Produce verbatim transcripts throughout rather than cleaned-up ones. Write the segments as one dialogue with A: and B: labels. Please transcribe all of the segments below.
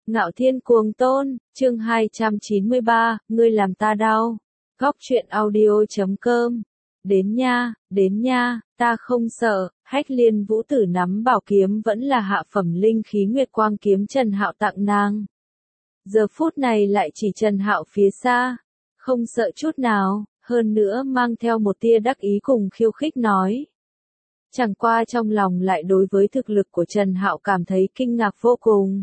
A: Ngạo Thiên Cuồng Tôn, chương hai trăm chín mươi ba, ngươi làm ta đau. Góc truyện audio chấm com. Đến nha, đến nha, ta không sợ. Hách Liên Vũ Tử nắm bảo kiếm vẫn là hạ phẩm linh khí Nguyệt Quang kiếm Trần Hạo tặng nàng. Giờ phút này lại chỉ Trần Hạo phía xa, không sợ chút nào, hơn nữa mang theo một tia đắc ý cùng khiêu khích nói. Chẳng qua trong lòng lại đối với thực lực của Trần Hạo cảm thấy kinh ngạc vô cùng.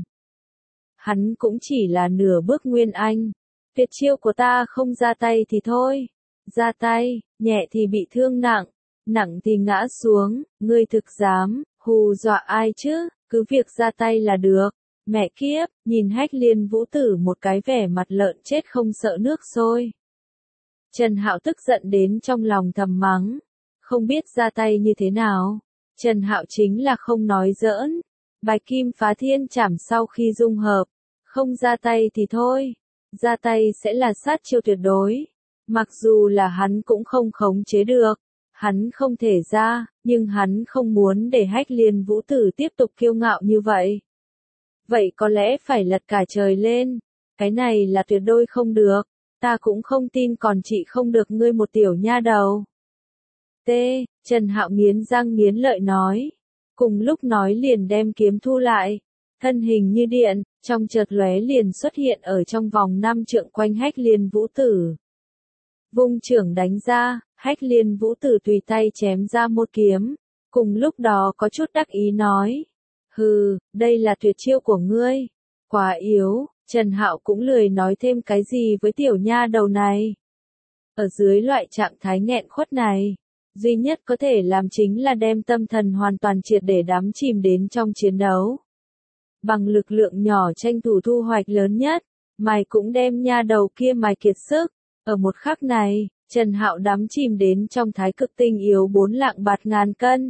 A: Hắn cũng chỉ là nửa bước nguyên anh. Tuyệt chiêu của ta không ra tay thì thôi. Ra tay, nhẹ thì bị thương nặng, nặng thì ngã xuống, ngươi thực dám, hù dọa ai chứ, cứ việc ra tay là được. Mẹ kiếp, nhìn Hách Liên Vũ Tử một cái vẻ mặt lợn chết không sợ nước sôi. Trần Hạo tức giận đến trong lòng thầm mắng. Không biết ra tay như thế nào. Trần Hạo chính là không nói giỡn. Bạch Kim Phá Thiên Trảm sau khi dung hợp. Không ra tay thì thôi. Ra tay sẽ là sát chiêu tuyệt đối. Mặc dù là hắn cũng không khống chế được. Hắn không thể ra, nhưng hắn không muốn để Hách Liên Vũ Tử tiếp tục kiêu ngạo như vậy. Vậy có lẽ phải lật cả trời lên. Cái này là tuyệt đối không được. Ta cũng không tin còn chị không được ngươi một tiểu nha đầu. T. Trần Hạo nghiến răng nghiến lợi nói. Cùng lúc nói liền đem kiếm thu lại. Thân hình như điện, trong chợt lóe liền xuất hiện ở trong vòng năm trượng quanh Hách Liên Vũ Tử. Vung trưởng đánh ra, Hách Liên Vũ Tử tùy tay chém ra một kiếm. Cùng lúc đó có chút đắc ý nói. Hừ, đây là tuyệt chiêu của ngươi. Quá yếu, Trần Hạo cũng lười nói thêm cái gì với tiểu nha đầu này. Ở dưới loại trạng thái nghẹn khuất này, duy nhất có thể làm chính là đem tâm thần hoàn toàn triệt để đắm chìm đến trong chiến đấu. Bằng lực lượng nhỏ tranh thủ thu hoạch lớn nhất, mày cũng đem nha đầu kia mày kiệt sức. Ở một khắc này, Trần Hạo đắm chìm đến trong thái cực tinh yếu bốn lạng bạt ngàn cân.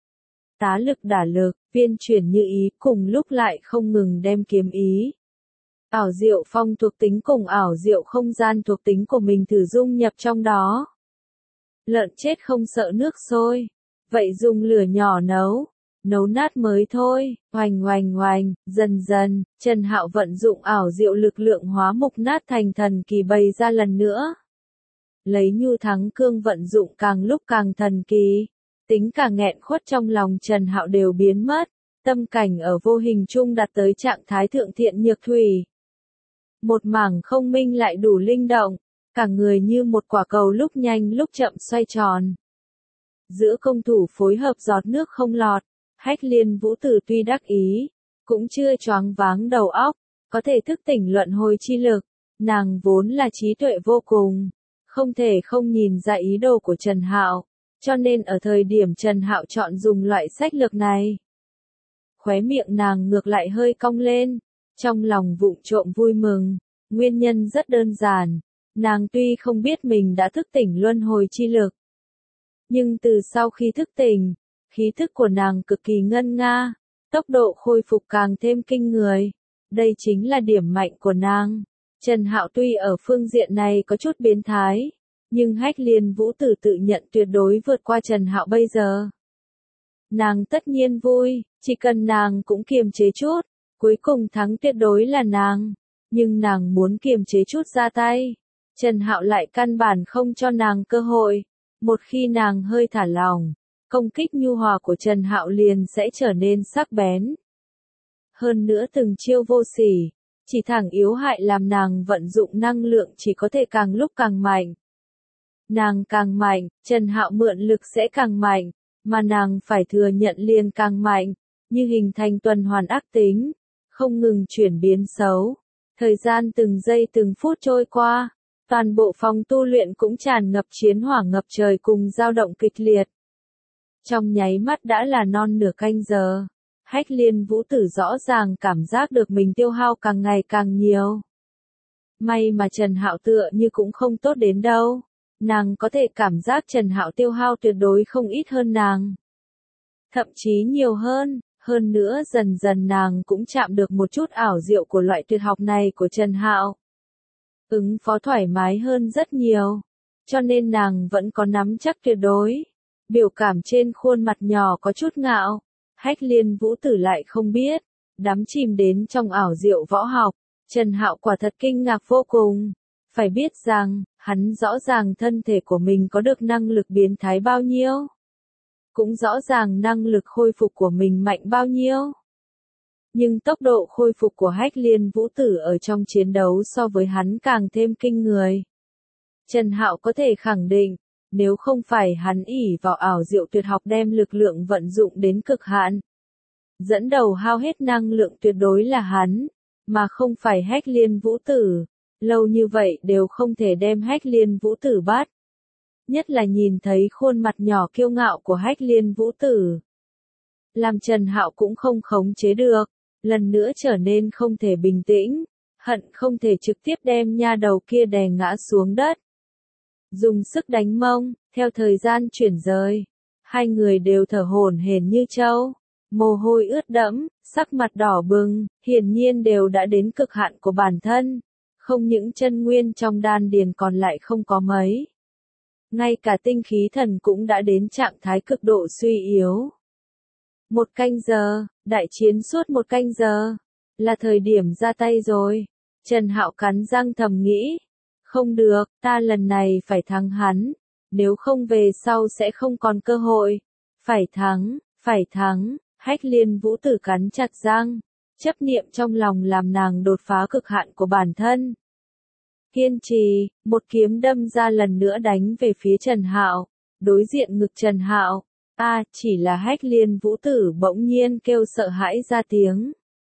A: Tá lực đả lực, viên chuyển như ý, cùng lúc lại không ngừng đem kiếm ý. Ảo diệu phong thuộc tính cùng ảo diệu không gian thuộc tính của mình thử dung nhập trong đó. Lợn chết không sợ nước sôi. Vậy dùng lửa nhỏ nấu. Nấu nát mới thôi. Oành oành oành, dần dần, Trần Hạo vận dụng ảo diệu lực lượng hóa mục nát thành thần kỳ bày ra lần nữa. Lấy nhu thắng cương vận dụng càng lúc càng thần kỳ. Tính cả nghẹn khuất trong lòng Trần Hạo đều biến mất. Tâm cảnh ở vô hình chung đạt tới trạng thái thượng thiện nhược thủy. Một mảng không minh lại đủ linh động. Cả người như một quả cầu lúc nhanh lúc chậm xoay tròn. Giữa công thủ phối hợp giọt nước không lọt, Hách Liên Vũ Tử tuy đắc ý, cũng chưa choáng váng đầu óc, có thể thức tỉnh luận hồi chi lực. Nàng vốn là trí tuệ vô cùng, không thể không nhìn ra ý đồ của Trần Hạo, cho nên ở thời điểm Trần Hạo chọn dùng loại sách lược này. Khóe miệng nàng ngược lại hơi cong lên, trong lòng vụng trộm vui mừng, nguyên nhân rất đơn giản. Nàng tuy không biết mình đã thức tỉnh luân hồi chi lực. Nhưng từ sau khi thức tỉnh, khí thức của nàng cực kỳ ngân nga, tốc độ khôi phục càng thêm kinh người. Đây chính là điểm mạnh của nàng. Trần Hạo tuy ở phương diện này có chút biến thái, nhưng Hách Liên Vũ Tử tự nhận tuyệt đối vượt qua Trần Hạo bây giờ. Nàng tất nhiên vui, chỉ cần nàng cũng kiềm chế chút, cuối cùng thắng tuyệt đối là nàng. Nhưng nàng muốn kiềm chế chút ra tay. Trần Hạo lại căn bản không cho nàng cơ hội. Một khi nàng hơi thả lỏng, công kích nhu hòa của Trần Hạo liền sẽ trở nên sắc bén. Hơn nữa từng chiêu vô sỉ, chỉ thẳng yếu hại làm nàng vận dụng năng lượng chỉ có thể càng lúc càng mạnh. Nàng càng mạnh, Trần Hạo mượn lực sẽ càng mạnh, mà nàng phải thừa nhận liền càng mạnh, như hình thành tuần hoàn ác tính, không ngừng chuyển biến xấu. Thời gian từng giây từng phút trôi qua. Toàn bộ phòng tu luyện cũng tràn ngập chiến hỏa ngập trời cùng dao động kịch liệt. Trong nháy mắt đã là non nửa canh giờ. Hách Liên Vũ Tử rõ ràng cảm giác được mình tiêu hao càng ngày càng nhiều. May mà Trần Hạo tựa như cũng không tốt đến đâu. Nàng có thể cảm giác Trần Hạo tiêu hao tuyệt đối không ít hơn nàng. Thậm chí nhiều hơn. Hơn nữa dần dần nàng cũng chạm được một chút ảo diệu của loại tuyệt học này của Trần Hạo. Ứng phó thoải mái hơn rất nhiều, cho nên nàng vẫn có nắm chắc tuyệt đối. Biểu cảm trên khuôn mặt nhỏ có chút ngạo, Hách Liên Vũ Tử lại không biết, đắm chìm đến trong ảo diệu võ học. Trần Hạo quả thật kinh ngạc vô cùng. Phải biết rằng, hắn rõ ràng thân thể của mình có được năng lực biến thái bao nhiêu. Cũng rõ ràng năng lực khôi phục của mình mạnh bao nhiêu. Nhưng tốc độ khôi phục của Hách Liên Vũ Tử ở trong chiến đấu so với hắn càng thêm kinh người. Trần Hạo có thể khẳng định, nếu không phải hắn ỷ vào ảo diệu tuyệt học đem lực lượng vận dụng đến cực hạn, dẫn đầu hao hết năng lượng tuyệt đối là hắn, mà không phải Hách Liên Vũ Tử. Lâu như vậy đều không thể đem Hách Liên Vũ Tử bắt. Nhất là nhìn thấy khuôn mặt nhỏ kiêu ngạo của Hách Liên Vũ Tử, làm Trần Hạo cũng không khống chế được, lần nữa trở nên không thể bình tĩnh, hận không thể trực tiếp đem nha đầu kia đè ngã xuống đất. Dùng sức đánh mông, theo thời gian chuyển rời, hai người đều thở hổn hển như trâu, mồ hôi ướt đẫm, sắc mặt đỏ bừng, hiển nhiên đều đã đến cực hạn của bản thân, không những chân nguyên trong đan điền còn lại không có mấy. Ngay cả tinh khí thần cũng đã đến trạng thái cực độ suy yếu. Một canh giờ, đại chiến suốt một canh giờ, là thời điểm ra tay rồi. Trần Hạo cắn răng thầm nghĩ, không được, ta lần này phải thắng hắn, nếu không về sau sẽ không còn cơ hội. Phải thắng, phải thắng, Hách Liên Vũ Tử cắn chặt răng, chấp niệm trong lòng làm nàng đột phá cực hạn của bản thân. Kiên trì, một kiếm đâm ra lần nữa đánh về phía Trần Hạo, đối diện ngực Trần Hạo. A, à, chỉ là Hách Liên Vũ Tử bỗng nhiên kêu sợ hãi ra tiếng.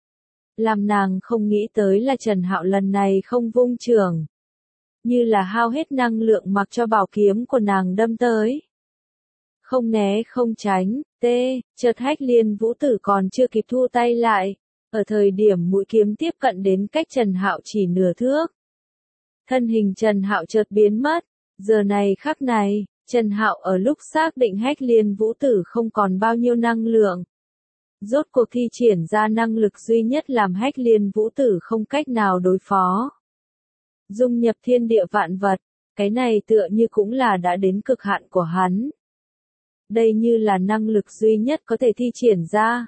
A: Làm nàng không nghĩ tới là Trần Hạo lần này không vung trường, như là hao hết năng lượng mặc cho bảo kiếm của nàng đâm tới. Không né không tránh, tê, chợt Hách Liên Vũ Tử còn chưa kịp thu tay lại, ở thời điểm mũi kiếm tiếp cận đến cách Trần Hạo chỉ nửa thước. Thân hình Trần Hạo chợt biến mất, giờ này khắc này, Trần Hạo ở lúc xác định Hách Liên Vũ Tử không còn bao nhiêu năng lượng, rốt cuộc thi triển ra năng lực duy nhất làm Hách Liên Vũ Tử không cách nào đối phó. Dung nhập thiên địa vạn vật, cái này tựa như cũng là đã đến cực hạn của hắn. Đây như là năng lực duy nhất có thể thi triển ra.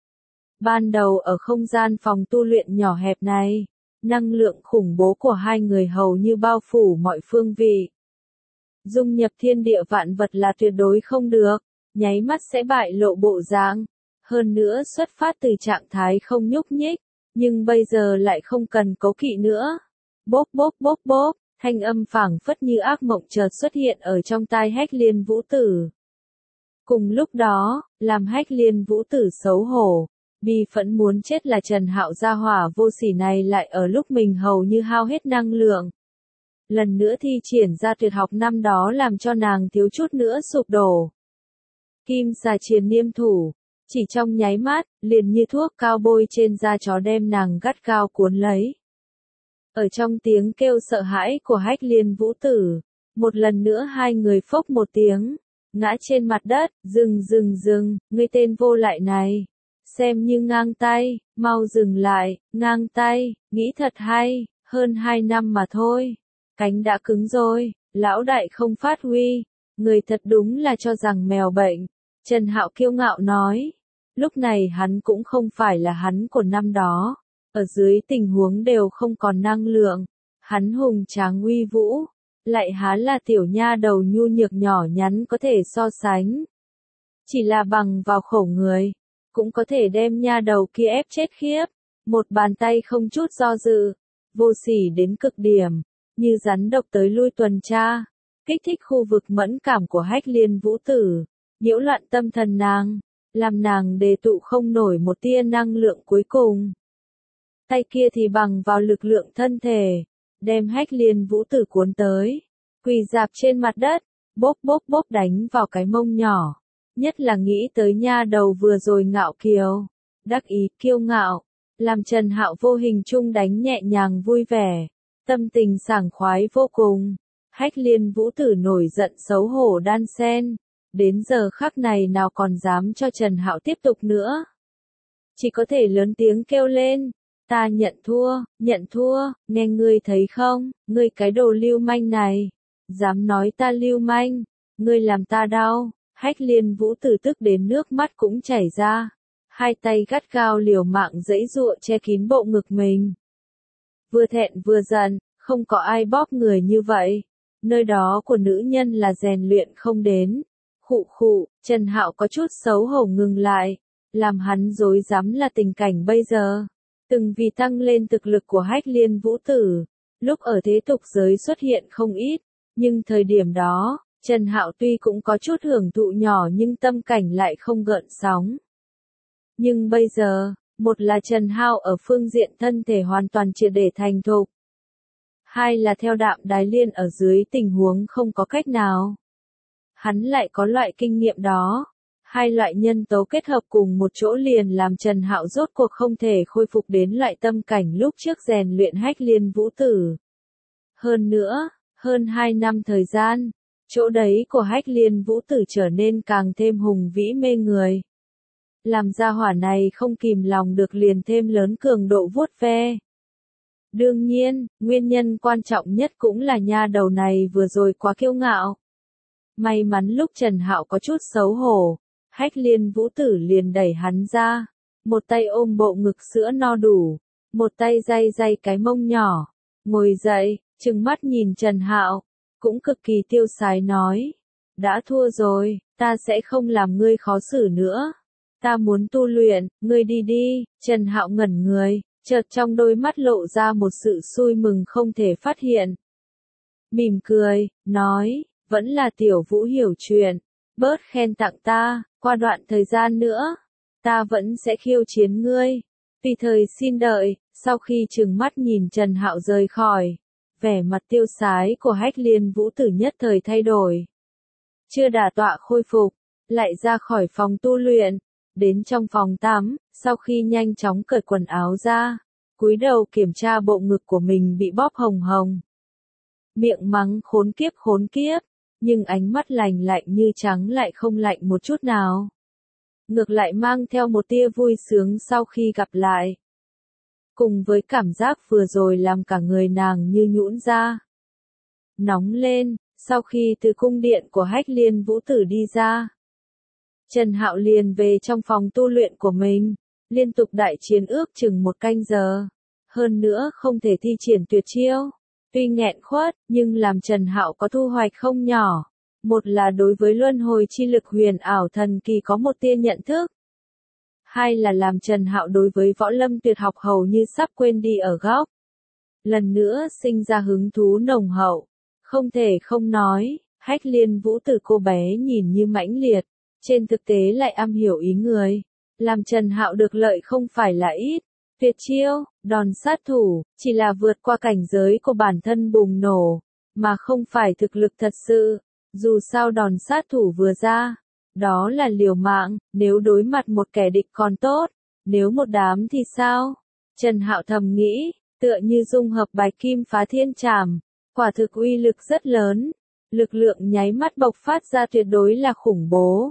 A: Ban đầu ở không gian phòng tu luyện nhỏ hẹp này, năng lượng khủng bố của hai người hầu như bao phủ mọi phương vị. Dung nhập thiên địa vạn vật là tuyệt đối không được, nháy mắt sẽ bại lộ bộ dáng. Hơn nữa xuất phát từ trạng thái không nhúc nhích, nhưng bây giờ lại không cần cố kỵ nữa. Bốp bốp bốp bốp, thanh âm phảng phất như ác mộng chợt xuất hiện ở trong tai Hách Liên Vũ Tử. Cùng lúc đó, làm Hách Liên Vũ Tử xấu hổ, bi phẫn muốn chết là Trần Hạo gia hỏa vô sỉ này lại ở lúc mình hầu như hao hết năng lượng. Lần nữa thi triển ra tuyệt học năm đó làm cho nàng thiếu chút nữa sụp đổ. Kim xà triền niêm thủ, chỉ trong nháy mắt, liền như thuốc cao bôi trên da chó đem nàng gắt gao cuốn lấy. Ở trong tiếng kêu sợ hãi của Hách Liên Vũ Tử, một lần nữa hai người phốc một tiếng, ngã trên mặt đất, dừng dừng dừng, ngươi tên vô lại này. Xem như ngang tay, mau dừng lại, ngang tay, nghĩ thật hay, hơn hai năm mà thôi. Cánh đã cứng rồi, lão đại không phát huy, người thật đúng là cho rằng mèo bệnh. Trần Hạo kiêu ngạo nói, lúc này hắn cũng không phải là hắn của năm đó, ở dưới tình huống đều không còn năng lượng, hắn hùng tráng uy vũ, lại há là tiểu nha đầu nhu nhược nhỏ nhắn có thể so sánh. Chỉ là bằng vào khổ người, cũng có thể đem nha đầu kia ép chết khiếp, một bàn tay không chút do dự, vô sỉ đến cực điểm, như rắn độc tới lui tuần tra, kích thích khu vực mẫn cảm của Hách Liên Vũ Tử, nhiễu loạn tâm thần nàng, làm nàng đề tụ không nổi một tia năng lượng cuối cùng. Tay kia thì bằng vào lực lượng thân thể, đem Hách Liên Vũ Tử cuốn tới, quỳ dạp trên mặt đất, bốp bốp bốp đánh vào cái mông nhỏ. Nhất là nghĩ tới nha đầu vừa rồi ngạo kiều, đắc ý kiêu ngạo, làm Trần Hạo vô hình chung đánh nhẹ nhàng vui vẻ, tâm tình sảng khoái vô cùng. Hách Liên Vũ Tử nổi giận xấu hổ đan sen, đến giờ khắc này nào còn dám cho Trần Hạo tiếp tục nữa. Chỉ có thể lớn tiếng kêu lên, ta nhận thua, nhận thua, nghe ngươi thấy không, ngươi cái đồ lưu manh này, dám nói ta lưu manh, ngươi làm ta đau. Hách Liên Vũ Tử tức đến nước mắt cũng chảy ra. hai tay gắt gao liều mạng giãy giụa che kín bộ ngực mình. Vừa thẹn vừa giận, không có ai bóp người như vậy. Nơi đó của nữ nhân là rèn luyện không đến. Khụ khụ, Trần Hạo có chút xấu hổ ngừng lại. Làm hắn rối rắm là tình cảnh bây giờ. Từng vì tăng lên thực lực của Hách Liên Vũ Tử, lúc ở thế tục giới xuất hiện không ít, nhưng thời điểm đó, Trần Hạo tuy cũng có chút hưởng thụ nhỏ nhưng tâm cảnh lại không gợn sóng. Nhưng bây giờ, một là Trần Hạo ở phương diện thân thể hoàn toàn triệt để thành thục. Hai là theo Đạm Đài Liên ở dưới tình huống không có cách nào. Hắn lại có loại kinh nghiệm đó. Hai loại nhân tố kết hợp cùng một chỗ liền làm Trần Hạo rốt cuộc không thể khôi phục đến loại tâm cảnh lúc trước rèn luyện Hách Liên Vũ Tử. Hơn nữa, hơn hai năm thời gian, chỗ đấy của Hách Liên Vũ Tử trở nên càng thêm hùng vĩ mê người. Làm gia hỏa này không kìm lòng được liền thêm lớn cường độ vuốt ve. Đương nhiên, nguyên nhân quan trọng nhất cũng là nha đầu này vừa rồi quá kiêu ngạo. May mắn lúc Trần Hạo có chút xấu hổ, Hách Liên Vũ Tử liền đẩy hắn ra, một tay ôm bộ ngực sữa no đủ, một tay day day cái mông nhỏ, ngồi dậy, trừng mắt nhìn Trần Hạo, cũng cực kỳ tiêu sái nói, đã thua rồi, ta sẽ không làm ngươi khó xử nữa, ta muốn tu luyện, ngươi đi đi. Trần Hạo ngẩn người, chợt trong đôi mắt lộ ra một sự xui mừng không thể phát hiện. Mỉm cười, nói, vẫn là Tiểu Vũ hiểu chuyện, bớt khen tặng ta, qua đoạn thời gian nữa, ta vẫn sẽ khiêu chiến ngươi. Tùy thời xin đợi. Sau khi trừng mắt nhìn Trần Hạo rời khỏi, vẻ mặt tiêu sái của Hách Liên Vũ Tử nhất thời thay đổi. Chưa đả tọa khôi phục, lại ra khỏi phòng tu luyện, đến trong phòng tắm, sau khi nhanh chóng cởi quần áo ra, cúi đầu kiểm tra bộ ngực của mình bị bóp hồng hồng. Miệng mắng khốn kiếp khốn kiếp, nhưng ánh mắt lành lạnh như trắng lại không lạnh một chút nào. Ngược lại mang theo một tia vui sướng sau khi gặp lại. Cùng với cảm giác vừa rồi làm cả người nàng như nhũn ra. Nóng lên, sau khi từ cung điện của Hách Liên Vũ Tử đi ra, Trần Hạo liền về trong phòng tu luyện của mình, liên tục đại chiến ước chừng một canh giờ. Hơn nữa không thể thi triển tuyệt chiêu. Tuy nghẹn khuất, nhưng làm Trần Hạo có thu hoạch không nhỏ. Một là đối với luân hồi chi lực huyền ảo thần kỳ có một tia nhận thức. Hai là làm Trần Hạo đối với võ lâm tuyệt học hầu như sắp quên đi ở góc. Lần nữa sinh ra hứng thú nồng hậu. Không thể không nói, Hách Liên Vũ Tử cô bé nhìn như mãnh liệt, trên thực tế lại am hiểu ý người. Làm Trần Hạo được lợi không phải là ít. Tuyệt chiêu, đòn sát thủ, chỉ là vượt qua cảnh giới của bản thân bùng nổ, mà không phải thực lực thật sự. Dù sao đòn sát thủ vừa ra, đó là liều mạng, nếu đối mặt một kẻ địch còn tốt, nếu một đám thì sao? Trần Hạo thầm nghĩ, tựa như dung hợp Bạch Kim Phá Thiên Trảm, quả thực uy lực rất lớn, lực lượng nháy mắt bộc phát ra tuyệt đối là khủng bố.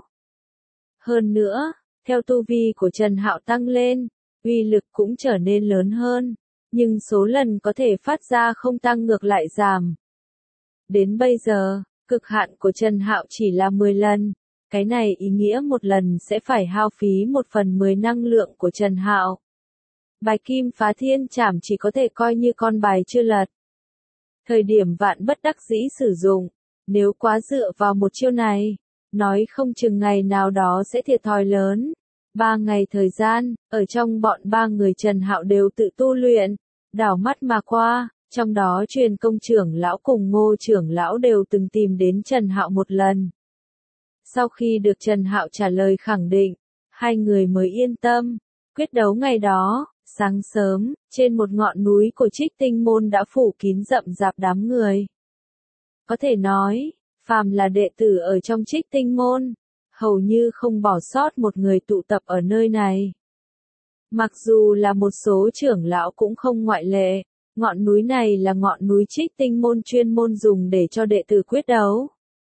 A: Hơn nữa, theo tu vi của Trần Hạo tăng lên, uy lực cũng trở nên lớn hơn, nhưng số lần có thể phát ra không tăng ngược lại giảm. Đến bây giờ, cực hạn của Trần Hạo chỉ là mười lần, cái này ý nghĩa một lần sẽ phải hao phí một phần mười năng lượng của Trần Hạo. Bạch Kim Phá Thiên Trảm chỉ có thể coi như con bài chưa lật. Thời điểm vạn bất đắc dĩ sử dụng, nếu quá dựa vào một chiêu này, nói không chừng ngày nào đó sẽ thiệt thòi lớn. Ba ngày thời gian, ở trong bọn ba người Trần Hạo đều tự tu luyện, đảo mắt mà qua, trong đó Truyền Công trưởng lão cùng Ngô trưởng lão đều từng tìm đến Trần Hạo một lần. Sau khi được Trần Hạo trả lời khẳng định, hai người mới yên tâm. Quyết đấu ngày đó, sáng sớm, trên một ngọn núi của Trích Tinh Môn đã phủ kín rậm rạp đám người. Có thể nói, phàm là đệ tử ở trong Trích Tinh Môn, hầu như không bỏ sót một người tụ tập ở nơi này. Mặc dù là một số trưởng lão cũng không ngoại lệ, ngọn núi này là ngọn núi Trích Tinh Môn chuyên môn dùng để cho đệ tử quyết đấu.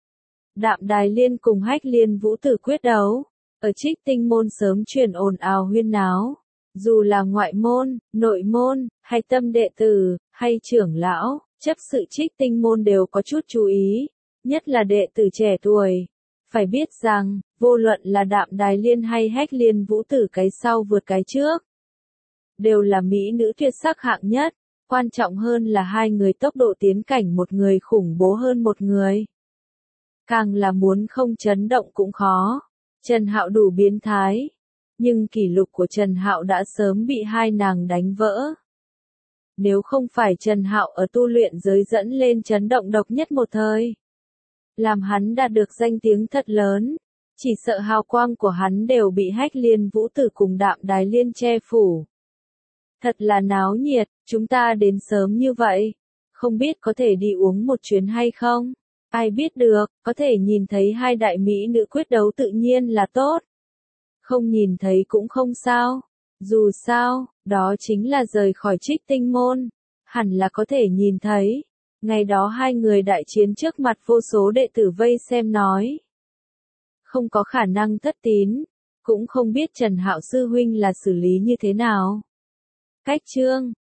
A: Đạm Đài Liên cùng Hách Liên Vũ Tử quyết đấu, ở Trích Tinh Môn sớm truyền ồn ào huyên náo. Dù là ngoại môn, nội môn, hay tâm đệ tử, hay trưởng lão, chấp sự Trích Tinh Môn đều có chút chú ý, nhất là đệ tử trẻ tuổi. Phải biết rằng, vô luận là Đạm Đài Liên hay Hách Liên Vũ Tử cái sau vượt cái trước, đều là mỹ nữ tuyệt sắc hạng nhất, quan trọng hơn là hai người tốc độ tiến cảnh một người khủng bố hơn một người. Càng là muốn không chấn động cũng khó. Trần Hạo đủ biến thái, nhưng kỷ lục của Trần Hạo đã sớm bị hai nàng đánh vỡ. Nếu không phải Trần Hạo ở tu luyện giới dẫn lên chấn động độc nhất một thời, làm hắn đạt được danh tiếng thật lớn, chỉ sợ hào quang của hắn đều bị Hách Liên Vũ Tử cùng Đạm Đài Liên che phủ. Thật là náo nhiệt, chúng ta đến sớm như vậy, không biết có thể đi uống một chuyến hay không? Ai biết được, có thể nhìn thấy hai đại mỹ nữ quyết đấu tự nhiên là tốt. Không nhìn thấy cũng không sao. Dù sao, đó chính là rời khỏi Trích Tinh môn. Hẳn là có thể nhìn thấy. Ngày đó hai người đại chiến trước mặt vô số đệ tử vây xem nói. Không có khả năng thất tín. Cũng không biết Trần Hạo sư huynh là xử lý như thế nào. Cách chương